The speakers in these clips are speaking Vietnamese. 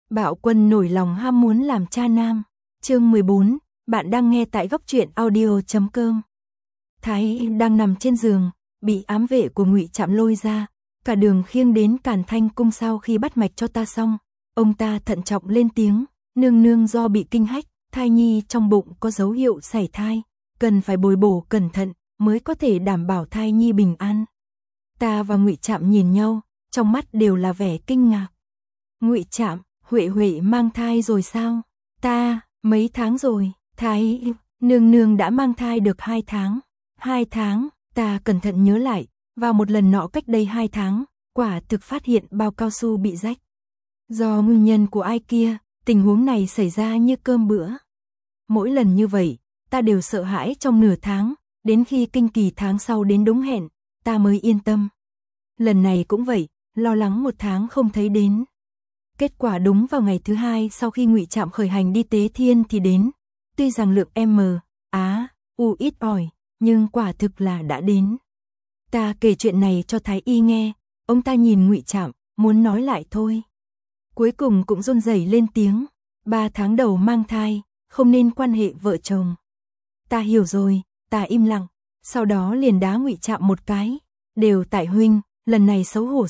Bạo Quân nổi lòng ham muốn làm cha nam. Chương 14, bạn đang nghe tại góc truyện audio.com. Thái đang nằm trên giường, bị ám vệ của Ngụy Trạm lôi ra, cả đường khiêng đến Càn Thanh cung. Sau khi bắt mạch cho ta xong, ông ta thận trọng lên tiếng, nương nương do bị kinh hách, thai nhi trong bụng có dấu hiệu sảy thai, cần phải bồi bổ cẩn thận mới có thể đảm bảo thai nhi bình an. Ta và Ngụy Trạm nhìn nhau, trong mắt đều là vẻ kinh ngạc. Ngụy Trạm, Huệ Huệ mang thai rồi sao? Ta, mấy tháng rồi? Thái nương nương đã mang thai được 2 tháng. 2 tháng, ta cẩn thận nhớ lại, vào một lần nọ cách đây 2 tháng, quả thực phát hiện bao cao su bị rách. Do nguyên nhân của ai kia, tình huống này xảy ra như cơm bữa. Mỗi lần như vậy, ta đều sợ hãi trong nửa tháng, đến khi kinh kỳ tháng sau đến đúng hẹn, ta mới yên tâm. Lần này cũng vậy, lo lắng 1 tháng không thấy đến. Kết quả đúng vào ngày thứ 2 sau khi Ngụy Trạm khởi hành đi tế thiên thì đến. Tuy rằng lượng U ít ỏi, nhưng quả thực là đã đến. Ta kể chuyện này cho Thái y nghe, ông ta nhìn Ngụy Trạm, muốn nói lại thôi. Cuối cùng cũng run rẩy lên tiếng, 3 tháng đầu mang thai, không nên quan hệ vợ chồng. Ta hiểu rồi, ta im lặng, sau đó liền đá Ngụy Trạm một cái, đều tại huynh, lần này xấu hổ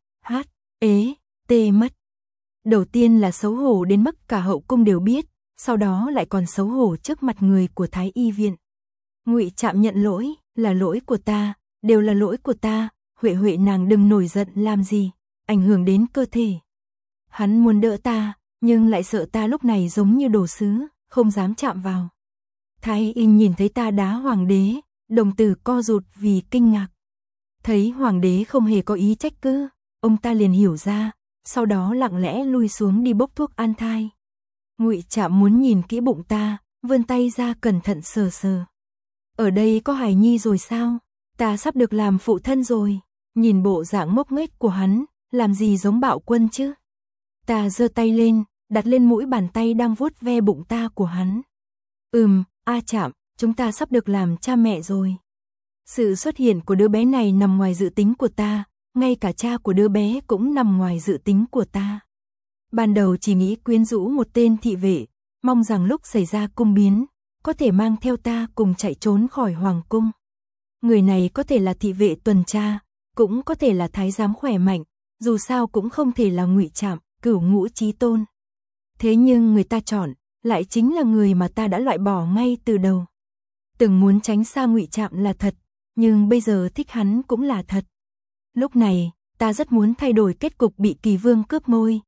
mất. Đầu tiên là xấu hổ đến mức cả hậu cung đều biết, sau đó lại còn xấu hổ trước mặt người của Thái y viện. Ngụy Trạm nhận lỗi, là lỗi của ta, đều là lỗi của ta, Huệ Huệ nàng đừng nổi giận làm gì, ảnh hưởng đến cơ thể. Hắn muốn đỡ ta, nhưng lại sợ ta lúc này giống như đồ sứ, không dám chạm vào. Thái y nhìn thấy ta đá hoàng đế, đồng tử co rụt vì kinh ngạc. Thấy hoàng đế không hề có ý trách cứ, ông ta liền hiểu ra, sau đó lặng lẽ lui xuống đi bốc thuốc an thai. Ngụy Trạm muốn nhìn kỹ bụng ta, vươn tay ra cẩn thận sờ sờ. Ở đây có hài nhi rồi sao? Ta sắp được làm phụ thân rồi. Nhìn bộ dạng ngốc nghếch của hắn, làm gì giống Bạo Quân chứ? Ta giơ tay lên, đặt lên mũi bàn tay đang vuốt ve bụng ta của hắn. Trạm, chúng ta sắp được làm cha mẹ rồi. Sự xuất hiện của đứa bé này nằm ngoài dự tính của ta, ngay cả cha của đứa bé cũng nằm ngoài dự tính của ta. Ban đầu chỉ nghĩ quyến rũ một tên thị vệ, mong rằng lúc xảy ra cung biến, có thể mang theo ta cùng chạy trốn khỏi hoàng cung. Người này có thể là thị vệ tuần tra, cũng có thể là thái giám khỏe mạnh, dù sao cũng không thể là Ngụy Trạm, cửu ngũ chí tôn. Thế nhưng người ta chọn, lại chính là người mà ta đã loại bỏ ngay từ đầu. Từng muốn tránh xa Ngụy Trạm là thật, nhưng bây giờ thích hắn cũng là thật. Lúc này, ta rất muốn thay đổi kết cục bị Kỳ Vương cướp ngôi,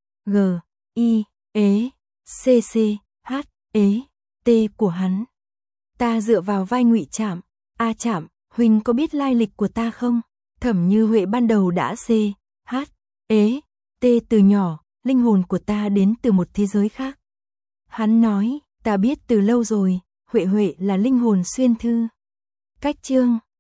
T của hắn. Ta dựa vào vai Ngụy Trạm, Trạm, huynh có biết lai lịch của ta không? Thẩm Như Huệ ban đầu đã từ nhỏ, linh hồn của ta đến từ một thế giới khác. Hắn nói, ta biết từ lâu rồi, Huệ Huệ là linh hồn xuyên thư. Cách chương